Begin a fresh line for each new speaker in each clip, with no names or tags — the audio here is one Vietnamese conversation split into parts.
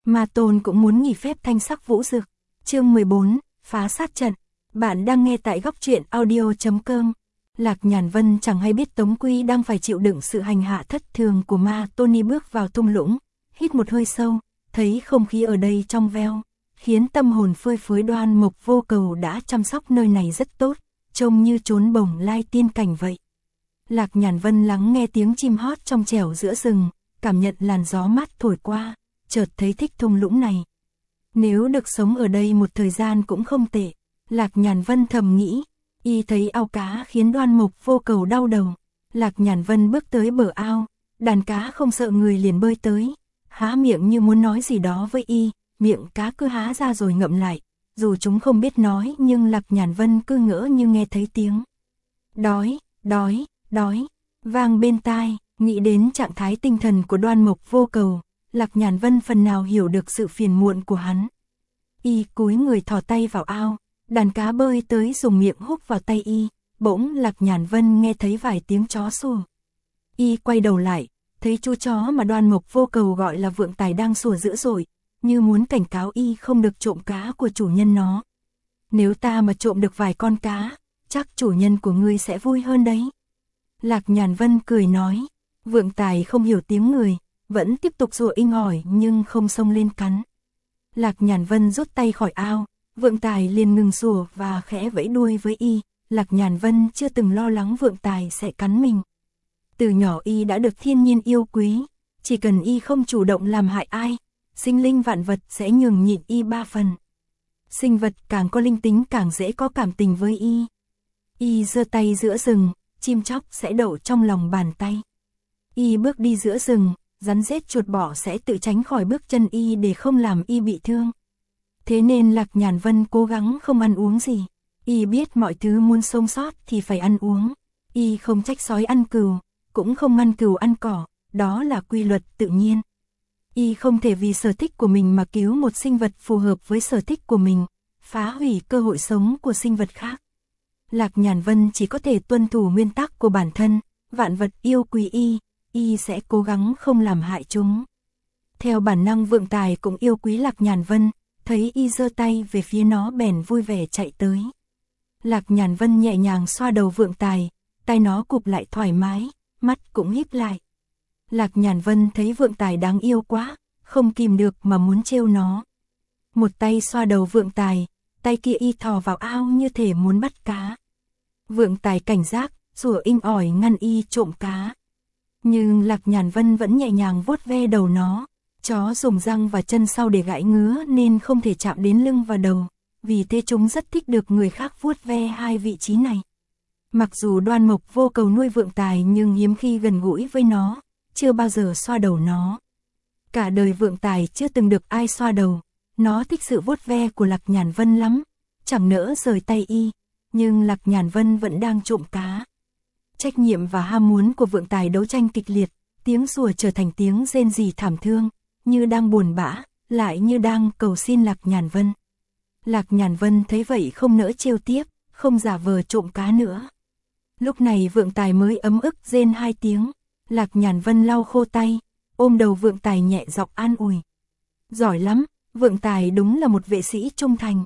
Ma Tôn cũng muốn nghỉ phép thanh sắc vũ dực. Chương 14, phá sát trận. Bạn đang nghe tại góc truyện audio.com. Lạc Nhàn Vân chẳng hay biết Tống Quy đang phải chịu đựng sự hành hạ thất thường của Ma Tôn. Bước vào thung lũng, hít một hơi sâu, thấy không khí ở đây trong veo, khiến tâm hồn phơi phới. Đoan Mộc Vô Cầu đã chăm sóc nơi này rất tốt, trông như trốn bồng lai tiên cảnh vậy. Lạc Nhàn Vân lắng nghe tiếng chim hót trong trẻo giữa rừng, cảm nhận làn gió mát thổi qua, chợt thấy thích thung lũng này. Nếu được sống ở đây một thời gian cũng không tệ, Lạc Nhàn Vân thầm nghĩ. Y thấy ao cá khiến Đoan Mộc Vô Cầu đau đầu. Lạc Nhàn Vân bước tới bờ ao, đàn cá không sợ người liền bơi tới, há miệng như muốn nói gì đó với Y, miệng cá cứ há ra rồi ngậm lại. Dù chúng không biết nói nhưng Lạc Nhàn Vân cứ ngỡ như nghe thấy tiếng đói, đói, đói vang bên tai. Nghĩ đến trạng thái tinh thần của Đoan Mộc Vô Cầu, Lạc Nhàn Vân phần nào hiểu được sự phiền muộn của hắn. Y cúi người thò tay vào ao, đàn cá bơi tới dùng miệng húc vào tay Y. Bỗng Lạc Nhàn Vân nghe thấy vài tiếng chó sủa. Y quay đầu lại, thấy chú chó mà Đoan Mộc Vô Cầu gọi là Vượng Tài đang sủa dữ dội, như muốn cảnh cáo Y không được trộm cá của chủ nhân nó. Nếu ta mà trộm được vài con cá, chắc chủ nhân của ngươi sẽ vui hơn đấy. Lạc Nhàn Vân cười nói. Vượng Tài không hiểu tiếng người, vẫn tiếp tục sủa inh ỏi nhưng không xông lên cắn. Lạc Nhàn Vân rút tay khỏi ao, Vượng Tài liền ngừng sủa và khẽ vẫy đuôi với Y. Lạc Nhàn Vân chưa từng lo lắng Vượng Tài sẽ cắn mình. Từ nhỏ Y đã được thiên nhiên yêu quý, chỉ cần Y không chủ động làm hại ai, sinh linh vạn vật sẽ nhường nhịn Y 3 phần. Sinh vật càng có linh tính càng dễ có cảm tình với Y. Y giơ tay giữa rừng, chim chóc sẽ đậu trong lòng bàn tay. Y bước đi giữa rừng, rắn rết chuột bọ sẽ tự tránh khỏi bước chân Y để không làm Y bị thương. Thế nên Lạc Nhàn Vân cố gắng không ăn uống gì. Y biết mọi thứ muốn sống sót thì phải ăn uống. Y không trách sói ăn cừu, cũng không ngăn cừu ăn cỏ, đó là quy luật tự nhiên. Y không thể vì sở thích của mình mà cứu một sinh vật phù hợp với sở thích của mình, phá hủy cơ hội sống của sinh vật khác. Lạc Nhàn Vân chỉ có thể tuân thủ nguyên tắc của bản thân, vạn vật yêu quý Y sẽ cố gắng không làm hại chúng. Theo bản năng Vượng Tài cũng yêu quý Lạc Nhàn Vân, thấy Y giơ tay về phía nó bèn vui vẻ chạy tới. Lạc Nhàn Vân nhẹ nhàng xoa đầu Vượng Tài, tay nó cụp lại thoải mái, mắt cũng híp lại. Lạc Nhàn Vân thấy Vượng Tài đáng yêu quá, không kìm được mà muốn trêu nó. Một tay xoa đầu Vượng Tài, tay kia Y thò vào ao như thể muốn bắt cá. Vượng Tài cảnh giác, sủa inh ỏi ngăn Y trộm cá. Nhưng Lạc Nhàn Vân vẫn nhẹ nhàng vuốt ve đầu nó. Chó dùng răng và chân sau để gãi ngứa nên không thể chạm đến lưng và đầu, vì thế chúng rất thích được người khác vuốt ve hai vị trí này. Mặc dù Đoan Mộc Vô Cầu nuôi Vượng Tài nhưng hiếm khi gần gũi với nó, chưa bao giờ xoa đầu nó. Cả đời Vượng Tài chưa từng được ai xoa đầu, nó thích sự vuốt ve của Lạc Nhàn Vân lắm, chẳng nỡ rời tay Y, nhưng Lạc Nhàn Vân vẫn đang trộm cá. Trách nhiệm và ham muốn của Vượng Tài đấu tranh kịch liệt, tiếng sủa trở thành tiếng rên rỉ thảm thương, như đang buồn bã, lại như đang cầu xin Lạc Nhàn Vân. Lạc Nhàn Vân thấy vậy không nỡ trêu tiếp, không giả vờ trộm cá nữa. Lúc này Vượng Tài mới ấm ức rên 2 tiếng, Lạc Nhàn Vân lau khô tay, ôm đầu Vượng Tài nhẹ giọng an ủi. Giỏi lắm, Vượng Tài đúng là một vệ sĩ trung thành.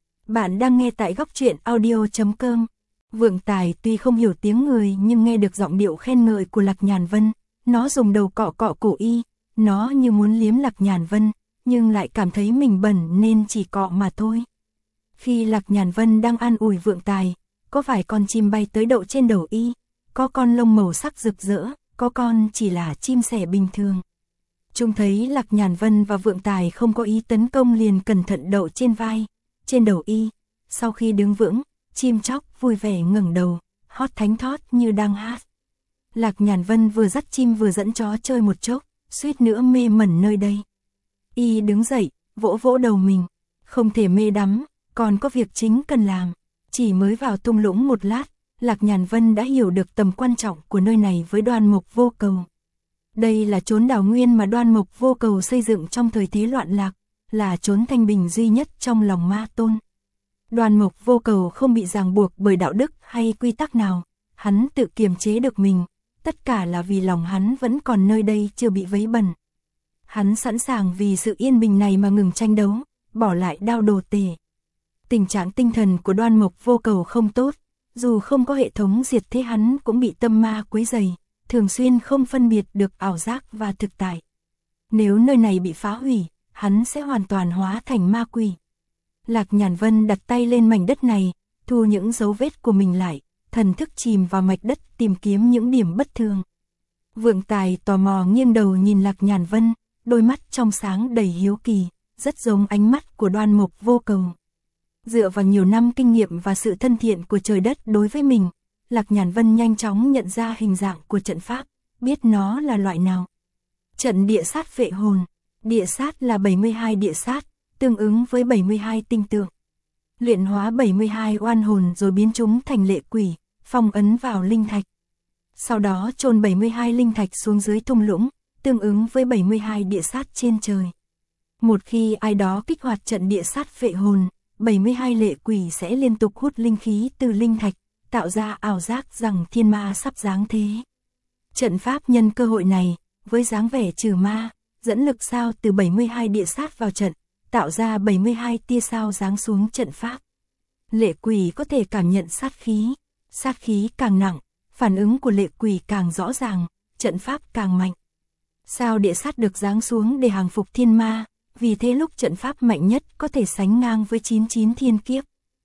Bạn đang nghe tại góc truyện audio.com. Vượng Tài tuy không hiểu tiếng người nhưng nghe được giọng điệu khen ngợi của Lạc Nhàn Vân, nó dùng đầu cọ cọ cổ Y, nó như muốn liếm Lạc Nhàn Vân, nhưng lại cảm thấy mình bẩn nên chỉ cọ mà thôi. Khi Lạc Nhàn Vân đang an ủi Vượng Tài, có vài con chim bay tới đậu trên đầu Y, có con lông màu sắc rực rỡ, có con chỉ là chim sẻ bình thường. Chúng thấy Lạc Nhàn Vân và Vượng Tài không có ý tấn công liền cẩn thận đậu trên vai, trên đầu Y. Sau khi đứng vững, chim chóc vui vẻ ngẩng đầu, hót thánh thót như đang hát. Lạc Nhàn Vân vừa dắt chim vừa dẫn chó chơi một chốc, suýt nữa mê mẩn nơi đây. Y đứng dậy, vỗ vỗ đầu mình, không thể mê đắm, còn có việc chính cần làm. Chỉ mới vào thung lũng một lát, Lạc Nhàn Vân đã hiểu được tầm quan trọng của nơi này với Đoan Mộc Vô Cầu. Đây là chốn đào nguyên mà Đoan Mộc Vô Cầu xây dựng trong thời thế loạn lạc, là chốn thanh bình duy nhất trong lòng Ma Tôn. Đoan Mộc Vô Cầu không bị ràng buộc bởi đạo đức hay quy tắc nào, hắn tự kiềm chế được mình, tất cả là vì lòng hắn vẫn còn nơi đây chưa bị vấy bẩn. Hắn sẵn sàng vì sự yên bình này mà ngừng tranh đấu, bỏ lại đao đồ tể. Tình trạng tinh thần của Đoan Mộc Vô Cầu không tốt, dù không có hệ thống diệt thế hắn cũng bị tâm ma quấy rầy, thường xuyên không phân biệt được ảo giác và thực tại. Nếu nơi này bị phá hủy, hắn sẽ hoàn toàn hóa thành ma quỷ. Lạc Nhàn Vân đặt tay lên mảnh đất này, thu những dấu vết của mình lại, thần thức chìm vào mạch đất tìm kiếm những điểm bất thường. Vượng Tài tò mò nghiêng đầu nhìn Lạc Nhàn Vân, đôi mắt trong sáng đầy hiếu kỳ, rất giống ánh mắt của Đoan Mộc Vô Cầu. Dựa vào nhiều năm kinh nghiệm và sự thân thiện của trời đất đối với mình, Lạc Nhàn Vân nhanh chóng nhận ra hình dạng của trận pháp, biết nó là loại nào. Trận địa sát vệ hồn, địa sát là 72 địa sát, tương ứng với 72 tinh tượng. Luyện hóa 72 oan hồn rồi biến chúng thành lệ quỷ, phong ấn vào linh thạch. Sau đó chôn 72 linh thạch xuống dưới thung lũng, tương ứng với 72 địa sát trên trời. Một khi ai đó kích hoạt trận địa sát vệ hồn, 72 lệ quỷ sẽ liên tục hút linh khí từ linh thạch, tạo ra ảo giác rằng thiên ma sắp giáng thế. Trận pháp nhân cơ hội này, với dáng vẻ trừ ma, dẫn lực sao từ 72 địa sát vào trận, tạo ra 72 tia sao giáng xuống trận pháp. Lệ quỷ có thể cảm nhận sát khí càng nặng, phản ứng của lệ quỷ càng rõ ràng, trận pháp càng mạnh. Sao địa sát được giáng xuống để hàng phục thiên ma, vì thế lúc trận pháp mạnh nhất có thể sánh ngang với 99 thiên kiếp.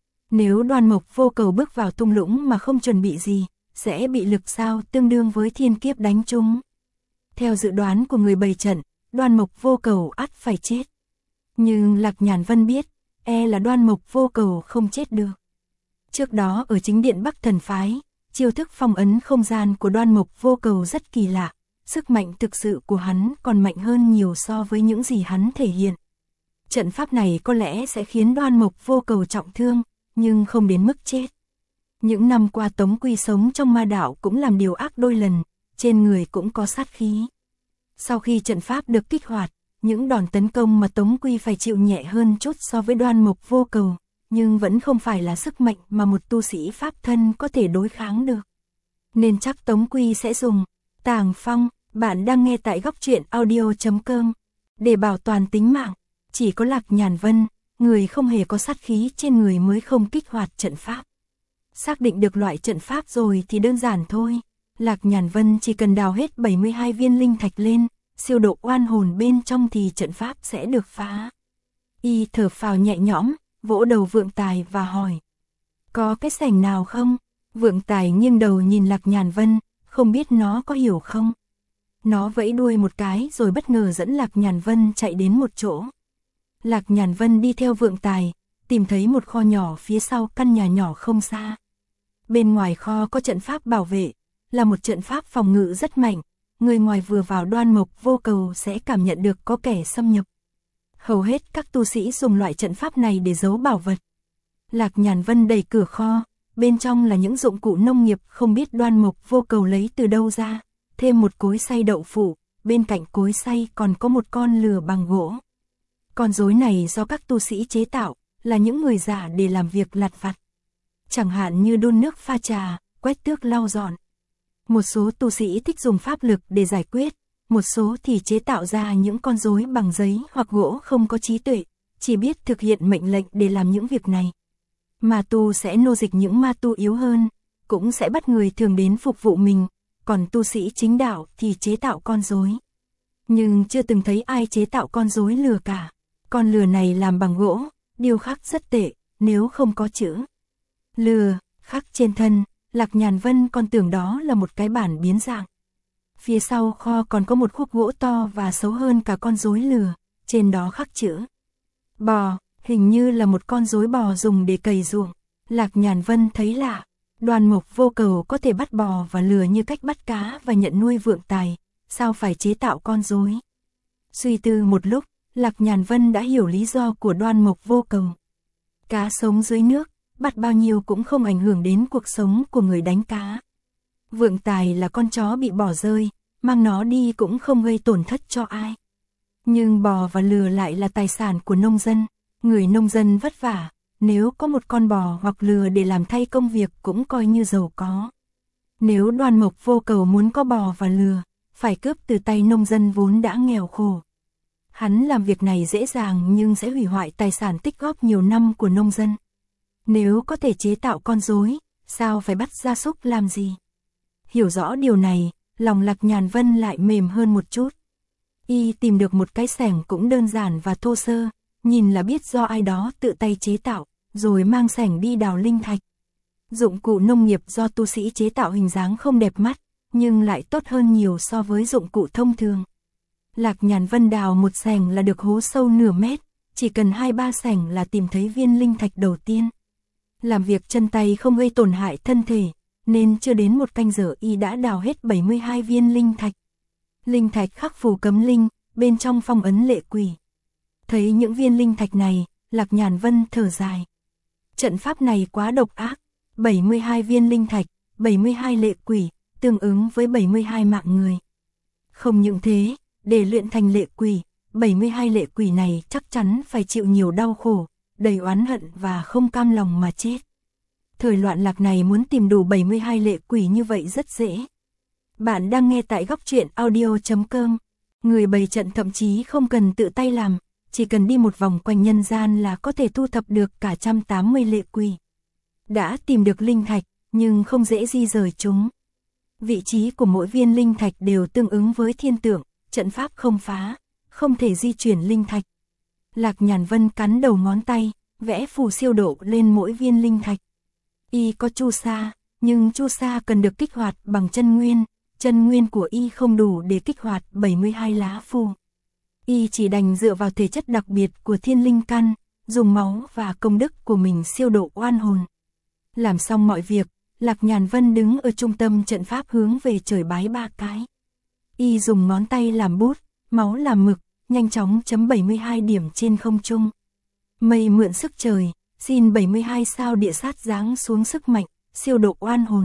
Nếu Đoan Mộc Vô Cầu bước vào thung lũng mà không chuẩn bị gì, sẽ bị lực sao tương đương với thiên kiếp đánh trúng. Theo dự đoán của người bày trận, Đoan Mộc Vô Cầu ắt phải chết. Nhưng Lạc Nhàn Vân biết, là Đoan Mộc Vô Cầu không chết được. Trước đó ở chính điện Bắc Thần Phái, chiêu thức phong ấn không gian của Đoan Mộc Vô Cầu rất kỳ lạ, sức mạnh thực sự của hắn còn mạnh hơn nhiều so với những gì hắn thể hiện. Trận pháp này có lẽ sẽ khiến Đoan Mộc Vô Cầu trọng thương, nhưng không đến mức chết. Những năm qua Tống Quy sống trong ma đạo cũng làm điều ác đôi lần, trên người cũng có sát khí. Sau khi trận pháp được kích hoạt, những đòn tấn công mà Tống Quy phải chịu nhẹ hơn chút so với Đoan Mộc Vô Cầu, nhưng vẫn không phải là sức mạnh mà một tu sĩ pháp thân có thể đối kháng được. Nên chắc Tống Quy sẽ dùng Tàng Phong. Bạn đang nghe tại góc truyện audio.com. Để bảo toàn tính mạng, chỉ có Lạc Nhàn Vân, người không hề có sát khí trên người mới không kích hoạt trận pháp. Xác định được loại trận pháp rồi thì đơn giản thôi. Lạc Nhàn Vân chỉ cần đào hết 72 viên linh thạch lên, siêu độ oan hồn bên trong thì trận pháp sẽ được phá. Y thở phào nhẹ nhõm, vỗ đầu Vượng Tài và hỏi: có cái sảnh nào không? Vượng Tài nghiêng đầu nhìn Lạc Nhàn Vân, không biết nó có hiểu không? Nó vẫy đuôi một cái rồi bất ngờ dẫn Lạc Nhàn Vân chạy đến một chỗ. Lạc Nhàn Vân đi theo Vượng Tài, tìm thấy một kho nhỏ phía sau căn nhà nhỏ không xa. Bên ngoài kho có trận pháp bảo vệ, là một trận pháp phòng ngự rất mạnh, người ngoài vừa vào Đoan Mộc Vô Cầu sẽ cảm nhận được có kẻ xâm nhập. Hầu hết các tu sĩ dùng loại trận pháp này để giấu bảo vật. Lạc Nhàn Vân đẩy cửa kho, bên trong là những dụng cụ nông nghiệp không biết Đoan Mộc Vô Cầu lấy từ đâu ra, thêm một cối xay đậu phụ, bên cạnh cối xay còn có một con lừa bằng gỗ. Con rối này do các tu sĩ chế tạo, là những người giả để làm việc lặt vặt. Chẳng hạn như đun nước pha trà, quét tước lau dọn. Một số tu sĩ thích dùng pháp lực để giải quyết, một số thì chế tạo ra những con rối bằng giấy hoặc gỗ không có trí tuệ, chỉ biết thực hiện mệnh lệnh để làm những việc này. Ma tu sẽ nô dịch những ma tu yếu hơn, cũng sẽ bắt người thường đến phục vụ mình, còn tu sĩ chính đạo thì chế tạo con rối. Nhưng chưa từng thấy ai chế tạo con rối lừa cả. Con lừa này làm bằng gỗ, điêu khắc rất tệ, nếu không có chữ lừa khắc trên thân, Lạc Nhàn Vân còn tưởng đó là một cái bản biến dạng. Phía sau kho còn có một khúc gỗ to và xấu hơn cả con rối lừa, trên đó khắc chữ bò, hình như là một con rối bò dùng để cày ruộng. Lạc Nhàn Vân thấy lạ, Đoan Mộc Vô Cầu có thể bắt bò và lừa như cách bắt cá và nhận nuôi Vượng Tài, sao phải chế tạo con rối? Suy tư một lúc, Lạc Nhàn Vân đã hiểu lý do của Đoan Mộc Vô Cầu. Cá sống dưới nước, bắt bao nhiêu cũng không ảnh hưởng đến cuộc sống của người đánh cá. Vượng Tài là con chó bị bỏ rơi, mang nó đi cũng không gây tổn thất cho ai. Nhưng bò và lừa lại là tài sản của nông dân, người nông dân vất vả, nếu có một con bò hoặc lừa để làm thay công việc cũng coi như giàu có. Nếu Đoan Mộc Vô Cầu muốn có bò và lừa, phải cướp từ tay nông dân vốn đã nghèo khổ. Hắn làm việc này dễ dàng nhưng sẽ hủy hoại tài sản tích góp nhiều năm của nông dân. Nếu có thể chế tạo con rối, sao phải bắt gia súc làm gì? Hiểu rõ điều này, lòng Lạc Nhàn Vân lại mềm hơn một chút. Y tìm được một cái xẻng cũng đơn giản và thô sơ, nhìn là biết do ai đó tự tay chế tạo, rồi mang xẻng đi đào linh thạch. Dụng cụ nông nghiệp do tu sĩ chế tạo hình dáng không đẹp mắt, nhưng lại tốt hơn nhiều so với dụng cụ thông thường. Lạc Nhàn Vân đào một xẻng là được hố sâu nửa mét, chỉ cần 2-3 xẻng là tìm thấy viên linh thạch đầu tiên. Làm việc chân tay không gây tổn hại thân thể, nên chưa đến một canh giờ y đã đào hết 72 viên linh thạch. Linh thạch khắc phù cấm linh, bên trong phong ấn lệ quỷ. Thấy những viên linh thạch này, Lạc Nhàn Vân thở dài. Trận pháp này quá độc ác, 72 viên linh thạch, 72 lệ quỷ, tương ứng với 72 mạng người. Không những thế, để luyện thành lệ quỷ, 72 lệ quỷ này chắc chắn phải chịu nhiều đau khổ, đầy oán hận và không cam lòng mà chết. Thời loạn lạc này muốn tìm đủ 72 lệ quỷ như vậy rất dễ. Bạn đang nghe tại góc truyện audio.com. Người bày trận thậm chí không cần tự tay làm, chỉ cần đi một vòng quanh nhân gian là có thể thu thập được cả 180 lệ quỷ. Đã tìm được linh thạch, nhưng không dễ di rời chúng. Vị trí của mỗi viên linh thạch đều tương ứng với thiên tượng, trận pháp không phá, không thể di chuyển linh thạch. Lạc Nhàn Vân cắn đầu ngón tay, vẽ phù siêu độ lên mỗi viên linh thạch. Y có chu sa, nhưng chu sa cần được kích hoạt bằng chân nguyên của Y không đủ để kích hoạt 72 lá phù. Y chỉ đành dựa vào thể chất đặc biệt của thiên linh căn, dùng máu và công đức của mình siêu độ oan hồn. Làm xong mọi việc, Lạc Nhàn Vân đứng ở trung tâm trận pháp hướng về trời bái 3 cái. Y dùng ngón tay làm bút, máu làm mực, nhanh chóng chấm 72 điểm trên không trung. Mây mượn sức trời, xin 72 sao địa sát giáng xuống sức mạnh, siêu độ oan hồn.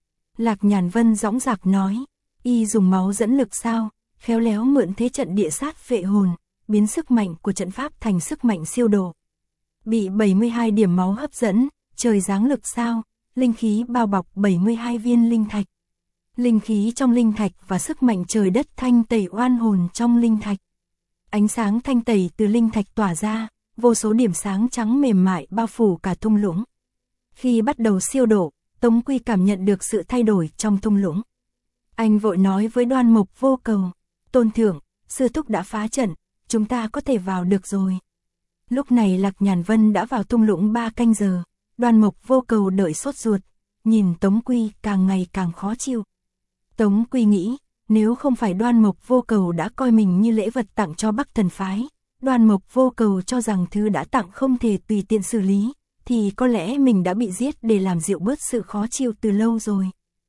Lạc Nhàn Vân dõng dạc nói, Y dùng máu dẫn lực sao, khéo léo mượn thế trận địa sát phệ hồn, biến sức mạnh của trận pháp thành sức mạnh siêu độ. Bị 72 điểm máu hấp dẫn, trời giáng lực sao, linh khí bao bọc 72 viên linh thạch. Linh khí trong linh thạch và sức mạnh trời đất thanh tẩy oan hồn trong linh thạch. Ánh sáng thanh tẩy từ linh thạch tỏa ra, vô số điểm sáng trắng mềm mại bao phủ cả thung lũng. Khi bắt đầu siêu độ, Tống Quy cảm nhận được sự thay đổi trong thung lũng. Anh vội nói với Đoan Mộc Vô Cầu, Tôn Thượng, sư thúc đã phá trận, chúng ta có thể vào được rồi. Lúc này Lạc Nhàn Vân đã vào thung lũng 3 canh giờ, Đoan Mộc Vô Cầu đợi sốt ruột, nhìn Tống Quy càng ngày càng khó chịu. Tống Quy nghĩ, nếu không phải Đoan Mộc Vô Cầu đã coi mình như lễ vật tặng cho Bắc Thần Phái, Đoan Mộc Vô Cầu cho rằng thứ đã tặng không thể tùy tiện xử lý, thì có lẽ mình đã bị giết để làm dịu bớt sự khó chịu từ lâu rồi.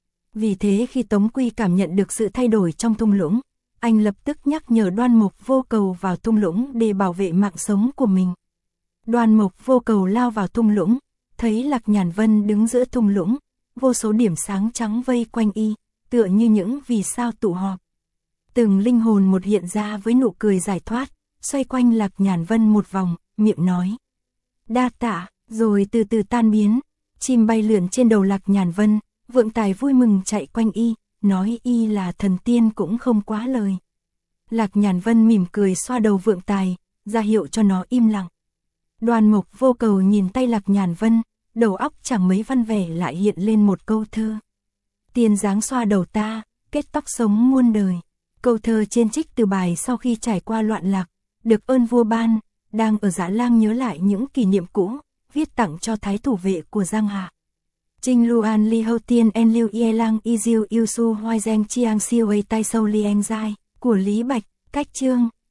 Vì thế khi Tống Quy cảm nhận được sự thay đổi trong thung lũng, anh lập tức nhắc nhở Đoan Mộc Vô Cầu vào thung lũng để bảo vệ mạng sống của mình. Đoan Mộc Vô Cầu lao vào thung lũng, thấy Lạc Nhàn Vân đứng giữa thung lũng, vô số điểm sáng trắng vây quanh y, tựa như những vì sao tụ họp. Từng linh hồn một hiện ra với nụ cười giải thoát, xoay quanh Lạc Nhàn Vân một vòng, miệng nói đa tạ, rồi từ từ tan biến. Chim bay lượn trên đầu Lạc Nhàn Vân, Vượng Tài vui mừng chạy quanh y, nói y là thần tiên cũng không quá lời. Lạc Nhàn Vân mỉm cười xoa đầu Vượng Tài, ra hiệu cho nó im lặng. Đoan Mộc Vô Cầu nhìn tay Lạc Nhàn Vân, đầu óc chẳng mấy văn vẻ lại hiện lên một câu thơ. Tiên dáng xoa đầu ta, kết tóc sống muôn đời. Câu thơ trên trích từ bài sau khi trải qua loạn lạc, được ơn vua ban, đang ở Dã Lang nhớ lại những kỷ niệm cũ, viết tặng cho thái thủ vệ của Giang Hạ. Trinh Luan Li Hậu Tiên En Liu Ye Lang Y Diu Yêu Su Hoai Giang Chiang Siêu Ei Tai Sâu Li Anh Giai, của Lý Bạch, cách chương.